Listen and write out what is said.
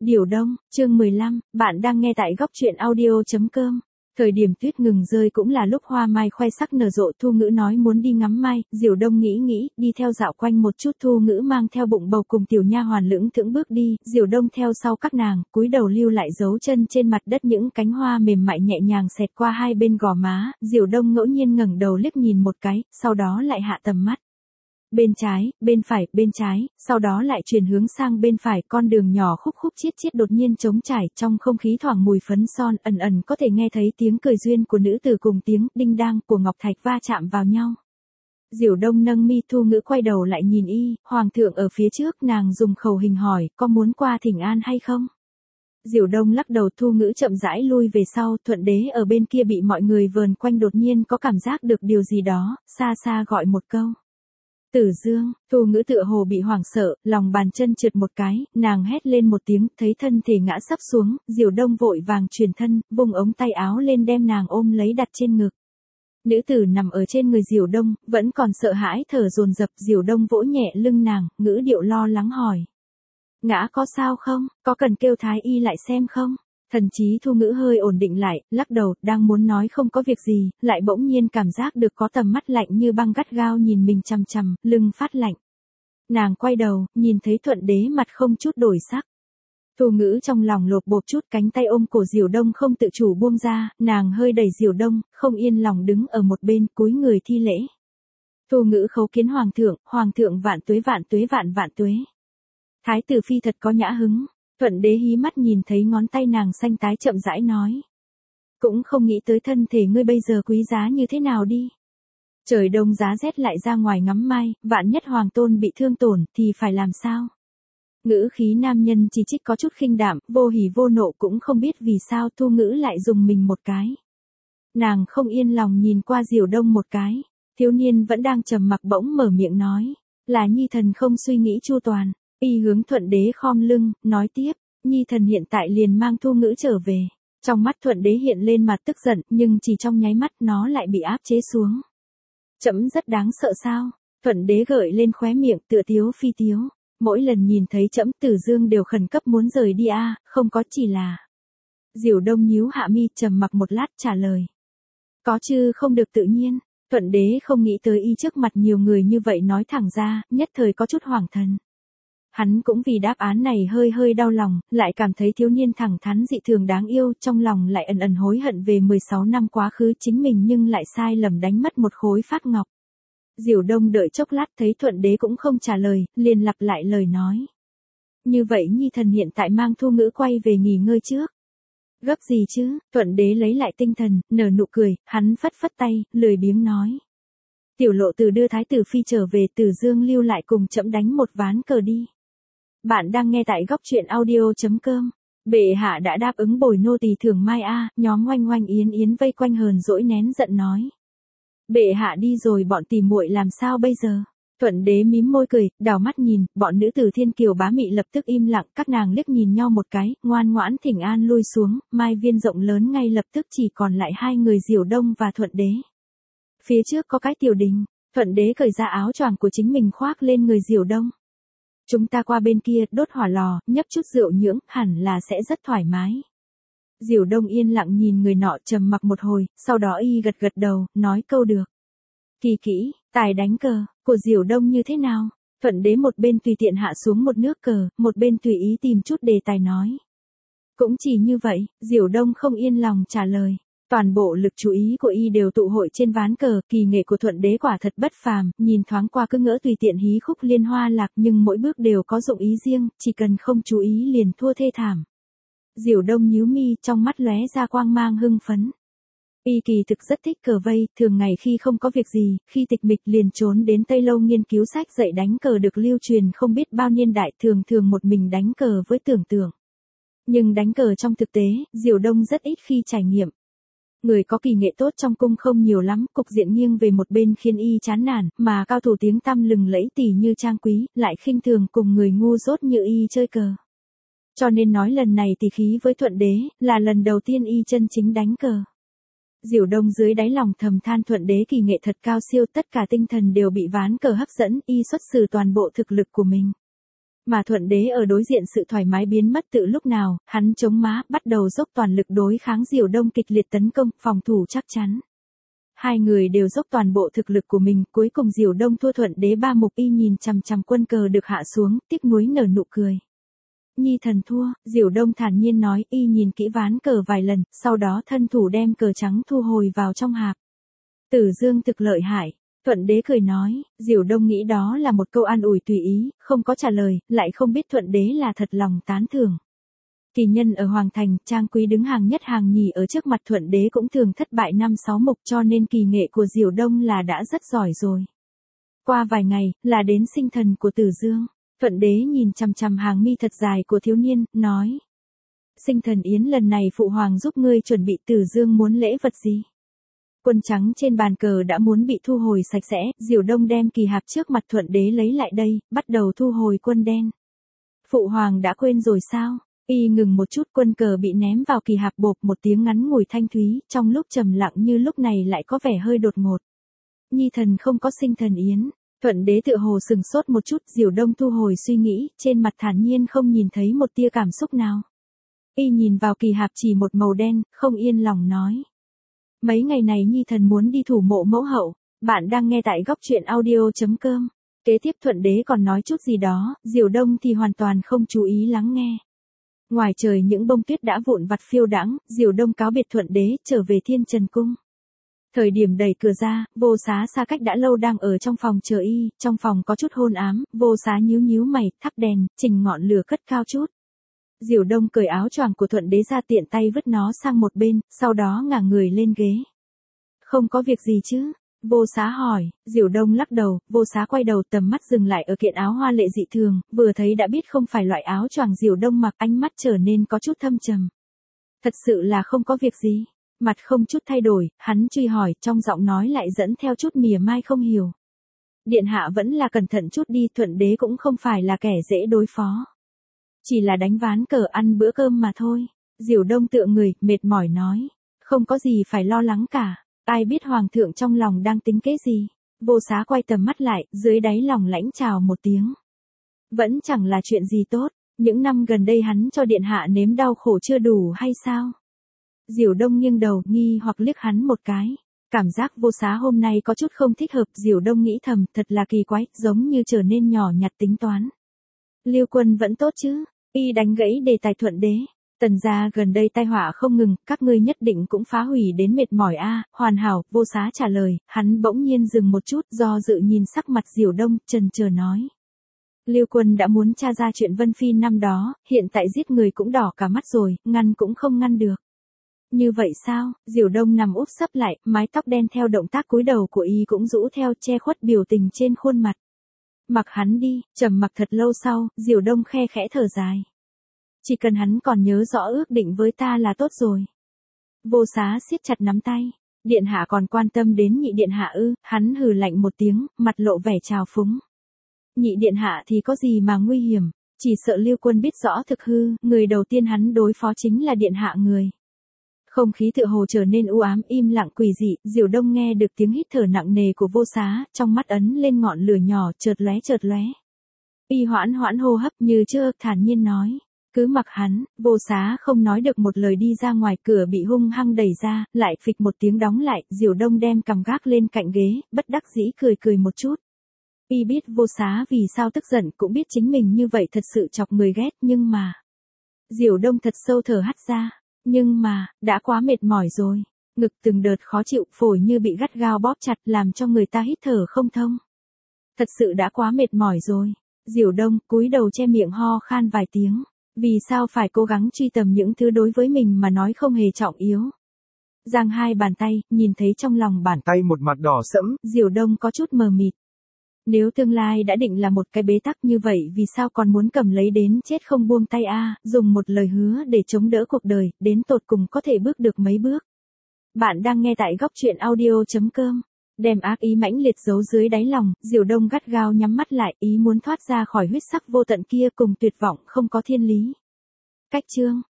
Điều Đông, chương 15, bạn đang nghe tại góc truyện audio.com. Thời điểm tuyết ngừng rơi cũng là lúc hoa mai khoe sắc nở rộ. Thu Ngữ nói muốn đi ngắm mai, Diều Đông nghĩ, đi theo dạo quanh một chút. Thu Ngữ mang theo bụng bầu cùng tiểu nha hoàn lững thững bước đi, Diều Đông theo sau các nàng, cúi đầu lưu lại dấu chân trên mặt đất. Những cánh hoa mềm mại nhẹ nhàng xẹt qua hai bên gò má, Diều Đông ngẫu nhiên ngẩng đầu liếc nhìn một cái, sau đó lại hạ tầm mắt. Bên trái, bên trái, sau đó lại chuyển hướng sang bên phải. Con đường nhỏ khúc khúc chiết chiết đột nhiên trống trải, trong không khí thoảng mùi phấn son, ẩn có thể nghe thấy tiếng cười duyên của nữ tử cùng tiếng đinh đang của ngọc thạch va chạm vào nhau. Diều Đông nâng mi. Thu Ngữ quay đầu lại nhìn y, hoàng thượng ở phía trước. Nàng dùng khẩu hình hỏi, có muốn qua thỉnh an hay không? Diều Đông lắc đầu. Thu Ngữ chậm rãi lui về sau. Thuận Đế ở bên kia bị mọi người vờn quanh, đột nhiên có cảm giác được điều gì đó, xa xa gọi một câu. Tử Dương. Thu Ngữ tựa hồ bị hoảng sợ, lòng bàn chân trượt một cái, nàng hét lên một tiếng, thấy thân thể ngã sấp xuống, Diều Đông vội vàng chuyển thân, vung ống tay áo lên đem nàng ôm lấy đặt trên ngực. Nữ tử nằm ở trên người Diều Đông, vẫn còn sợ hãi thở dồn dập. Diều Đông vỗ nhẹ lưng nàng, ngữ điệu lo lắng hỏi. Ngã có sao không, có cần kêu thái y lại xem không? Thần trí Thu Ngữ hơi ổn định lại, lắc đầu, đang muốn nói không có việc gì, lại bỗng nhiên cảm giác được có tầm mắt lạnh như băng gắt gao nhìn mình chằm chằm, lưng phát lạnh. Nàng quay đầu, nhìn thấy Thuận Đế mặt không chút đổi sắc. Thu Ngữ trong lòng lột bột chút, cánh tay ôm cổ Diều Đông không tự chủ buông ra, nàng hơi đẩy Diều Đông, không yên lòng đứng ở một bên, cúi người thi lễ. Thu Ngữ khấu kiến hoàng thượng vạn tuế vạn tuế. Thái tử phi thật có nhã hứng. Thuận Đế hí mắt nhìn thấy ngón tay nàng xanh tái, chậm rãi nói. Cũng không nghĩ tới thân thể ngươi bây giờ quý giá như thế nào đi. Trời đông giá rét lại ra ngoài ngắm mai, vạn nhất hoàng tôn bị thương tổn thì phải làm sao? Ngữ khí nam nhân chỉ trích có chút khinh đạm, vô hỉ vô nộ, cũng không biết vì sao Thu Ngữ lại dùng mình một cái. Nàng không yên lòng nhìn qua Diều Đông một cái, thiếu niên vẫn đang trầm mặc bỗng mở miệng nói, là nhi thần không suy nghĩ chu toàn. Y hướng Thuận Đế khom lưng, nói tiếp, nhi thần hiện tại liền mang Thu Ngữ trở về. Trong mắt Thuận Đế hiện lên mặt tức giận, nhưng chỉ trong nháy mắt nó lại bị áp chế xuống. Trẫm rất đáng sợ sao? Thuận Đế gợi lên khóe miệng, tựa tiếu phi tiếu. Mỗi lần nhìn thấy trẫm, Tử Dương đều khẩn cấp muốn rời đi a, không có, chỉ là. Diều Đông nhíu hạ mi, trầm mặc một lát trả lời. Có chứ không được tự nhiên. Thuận Đế không nghĩ tới y trước mặt nhiều người như vậy nói thẳng ra, nhất thời có chút hoảng thần. Hắn cũng vì đáp án này hơi đau lòng, lại cảm thấy thiếu niên thẳng thắn dị thường đáng yêu, trong lòng lại ẩn hối hận về 16 năm quá khứ chính mình nhưng lại sai lầm đánh mất một khối phát ngọc. Diều Đông đợi chốc lát thấy Thuận Đế cũng không trả lời, liền lặp lại lời nói. Như vậy nhi thần hiện tại mang Thu Ngữ quay về nghỉ ngơi trước. Gấp gì chứ? Thuận Đế lấy lại tinh thần, nở nụ cười, hắn phất tay, lười biếng nói. Tiểu Lộ Tử đưa thái tử phi trở về, Tử Dương lưu lại cùng trẫm đánh một ván cờ đi. Bạn đang nghe tại góc truyện audio.com. Bệ hạ đã đáp ứng bồi nô tỳ thưởng mai a. Nhóm Oanh Yến vây quanh hờn dỗi nén giận nói. Bệ hạ đi rồi bọn tỉ muội làm sao bây giờ? Thuận Đế mím môi cười, đảo mắt nhìn, bọn nữ tử thiên kiều bá mị lập tức im lặng, các nàng liếc nhìn nhau một cái, ngoan ngoãn thỉnh an lui xuống, mai viên rộng lớn ngay lập tức chỉ còn lại hai người Diều Đông và Thuận Đế. Phía trước có cái tiểu đình, Thuận Đế cởi ra áo choàng của chính mình khoác lên người Diều Đông. Chúng ta qua bên kia, đốt hỏa lò, nhấp chút rượu nhưỡng, hẳn là sẽ rất thoải mái. Diều Đông yên lặng nhìn người nọ, trầm mặc một hồi, sau đó y gật đầu, nói câu được. Kỳ kỹ, tài đánh cờ, của Diều Đông như thế nào? Thuận Đế một bên tùy tiện hạ xuống một nước cờ, một bên tùy ý tìm chút đề tài nói. Cũng chỉ như vậy, Diều Đông không yên lòng trả lời. Toàn bộ lực chú ý của y đều tụ hội trên ván cờ, kỳ nghệ của Thuận Đế quả thật bất phàm, nhìn thoáng qua cứ ngỡ tùy tiện hí khúc liên hoa lạc, nhưng mỗi bước đều có dụng ý riêng, chỉ cần không chú ý liền thua thê thảm. Diều Đông nhíu mi, trong mắt lóe ra quang mang hưng phấn. Y kỳ thực rất thích cờ vây, thường ngày khi không có việc gì, khi tịch mịch liền trốn đến Tây Lâu nghiên cứu sách dạy đánh cờ được lưu truyền không biết bao niên đại, thường một mình đánh cờ với tưởng tượng. Nhưng đánh cờ trong thực tế, Diều Đông rất ít khi trải nghiệm. Người có kỳ nghệ tốt trong cung không nhiều lắm, cục diện nghiêng về một bên khiến y chán nản, mà cao thủ tiếng tăm lừng lẫy tỷ như Trang Quý, lại khinh thường cùng người ngu dốt như y chơi cờ. Cho nên nói lần này tỷ khí với Thuận Đế, là lần đầu tiên y chân chính đánh cờ. Diều Đông dưới đáy lòng thầm than Thuận Đế kỳ nghệ thật cao siêu, tất cả tinh thần đều bị ván cờ hấp dẫn, y xuất xử toàn bộ thực lực của mình. Mà thuận đế ở đối diện sự thoải mái biến mất tự lúc nào, hắn chống má, bắt đầu dốc toàn lực đối kháng Diều Đông kịch liệt tấn công, phòng thủ chắc chắn. Hai người đều dốc toàn bộ thực lực của mình, cuối cùng Diều Đông thua thuận đế 3 mục. Y nhìn chằm chằm quân cờ được hạ xuống, tiếc nuối nở nụ cười. Nhi thần thua, Diều Đông thản nhiên nói, y nhìn kỹ ván cờ vài lần, sau đó thân thủ đem cờ trắng thu hồi vào trong hạp. Tử Dương thực lợi hại. Thuận đế cười nói, Diều Đông nghĩ đó là một câu an ủi tùy ý, không có trả lời, lại không biết thuận đế là thật lòng tán thưởng. Kỳ nhân ở Hoàng Thành, Trang Quý đứng hàng nhất hàng nhì ở trước mặt thuận đế cũng thường thất bại 5-6 mục, cho nên kỳ nghệ của Diều Đông là đã rất giỏi rồi. Qua vài ngày, là đến sinh thần của Tử Dương. Thuận đế nhìn chằm chằm hàng mi thật dài của thiếu niên, nói. Sinh thần yến lần này phụ hoàng giúp ngươi chuẩn bị, Tử Dương muốn lễ vật gì? Quân trắng trên bàn cờ đã muốn bị thu hồi sạch sẽ, Diều Đông đem kỳ hạp trước mặt thuận đế lấy lại đây, bắt đầu thu hồi quân đen. Phụ hoàng đã quên rồi sao? Y ngừng một chút, quân cờ bị ném vào kỳ hạp, bộp một tiếng ngắn ngủi thanh thúy, trong lúc trầm lặng như lúc này lại có vẻ hơi đột ngột. Nhi thần không có sinh thần yến. Thuận đế tựa hồ sừng sốt một chút, Diều Đông thu hồi suy nghĩ, trên mặt thản nhiên không nhìn thấy một tia cảm xúc nào. Y nhìn vào kỳ hạp chỉ một màu đen, không yên lòng nói. Mấy ngày này Nhi thần muốn đi thủ mộ mẫu hậu. Bạn đang nghe tại góc truyện audio.com. Kế tiếp thuận đế còn nói chút gì đó, Diều Đông thì hoàn toàn không chú ý lắng nghe. Ngoài trời những bông tuyết đã vụn vặt phiêu đãng, Diều Đông cáo biệt thuận đế, trở về Thiên Trần Cung. Thời điểm đẩy cửa ra, Vô Xá xa cách đã lâu đang ở trong phòng chờ y, trong phòng có chút hôn ám, Vô Xá nhíu nhíu mày, thắp đèn, chỉnh ngọn lửa cất cao chút. Diều Đông cởi áo choàng của thuận đế ra, tiện tay vứt nó sang một bên, sau đó ngả người lên ghế. Không có việc gì chứ? Vô Xá hỏi. Diều Đông lắc đầu. Vô Xá quay đầu, tầm mắt dừng lại ở kiện áo hoa lệ dị thường, vừa thấy đã biết không phải loại áo choàng Diều Đông mặc, ánh mắt trở nên có chút thâm trầm. Thật sự là không có việc gì. Mặt không chút thay đổi, hắn truy hỏi, trong giọng nói lại dẫn theo chút mỉa mai không hiểu. Điện hạ vẫn là cẩn thận chút đi, thuận đế cũng không phải là kẻ dễ đối phó. Chỉ là đánh ván cờ ăn bữa cơm mà thôi. Diều Đông tựa người, mệt mỏi nói. Không có gì phải lo lắng cả. Ai biết hoàng thượng trong lòng đang tính kế gì. Vô Xá quay tầm mắt lại, dưới đáy lòng lãnh chào một tiếng. Vẫn chẳng là chuyện gì tốt. Những năm gần đây hắn cho điện hạ nếm đau khổ chưa đủ hay sao? Diều Đông nghiêng đầu, nghi hoặc liếc hắn một cái. Cảm giác Vô Xá hôm nay có chút không thích hợp, Diều Đông nghĩ thầm, thật là kỳ quái, giống như trở nên nhỏ nhặt tính toán. Liêu Quân vẫn tốt chứ? Y đánh gãy đề tài thuận đế. Tần gia gần đây tai họa không ngừng, các ngươi nhất định cũng phá hủy đến mệt mỏi a. Hoàn hảo, Vô Xá trả lời, hắn bỗng nhiên dừng một chút, do dự nhìn sắc mặt Diều Đông, chần chờ nói. Liêu Quân đã muốn tra ra chuyện Vân Phi năm đó, hiện tại giết người cũng đỏ cả mắt rồi, ngăn cũng không ngăn được. Như vậy sao? Diều Đông nằm úp sấp lại, mái tóc đen theo động tác cúi đầu của y cũng rũ theo, che khuất biểu tình trên khuôn mặt. Mặc hắn đi. Trầm mặc thật lâu sau, Diều Đông khe khẽ thở dài. Chỉ cần hắn còn nhớ rõ ước định với ta là tốt rồi. Vô Xá siết chặt nắm tay. Điện hạ còn quan tâm đến nhị điện hạ ư? Hắn hừ lạnh một tiếng, mặt lộ vẻ trào phúng. Nhị điện hạ thì có gì mà nguy hiểm, chỉ sợ Liêu Quân biết rõ thực hư, người đầu tiên hắn đối phó chính là điện hạ người. Không khí tựa hồ trở nên u ám, im lặng quỷ dị, Diều Đông nghe được tiếng hít thở nặng nề của Vô Xá, trong mắt ấn lên ngọn lửa nhỏ, chợt lóe. Y hoãn hô hấp như chưa, thản nhiên nói. Cứ mặc hắn. Vô Xá không nói được một lời, đi ra ngoài, cửa bị hung hăng đẩy ra, lại phịch một tiếng đóng lại, Diều Đông đem cằm gác lên cạnh ghế, bất đắc dĩ cười một chút. Y biết Vô Xá vì sao tức giận, cũng biết chính mình như vậy thật sự chọc người ghét, nhưng mà. Diều Đông thật sâu thở hắt ra. Nhưng mà, đã quá mệt mỏi rồi. Ngực từng đợt khó chịu, phổi như bị gắt gao bóp chặt, làm cho người ta hít thở không thông. Thật sự đã quá mệt mỏi rồi. Diều Đông cúi đầu che miệng ho khan vài tiếng. Vì sao phải cố gắng truy tầm những thứ đối với mình mà nói không hề trọng yếu. Giang hai bàn tay, nhìn thấy trong lòng bàn tay một mặt đỏ sẫm. Diều Đông có chút mờ mịt. Nếu tương lai đã định là một cái bế tắc như vậy, vì sao còn muốn cầm lấy đến chết không buông tay a? Dùng một lời hứa để chống đỡ cuộc đời, đến tột cùng có thể bước được mấy bước. Bạn đang nghe tại góc truyện audio.com. Đem ác ý mãnh liệt giấu dưới đáy lòng, Diều Đông gắt gao nhắm mắt lại, ý muốn thoát ra khỏi huyết sắc vô tận kia, cùng tuyệt vọng không có thiên lý. Cách chương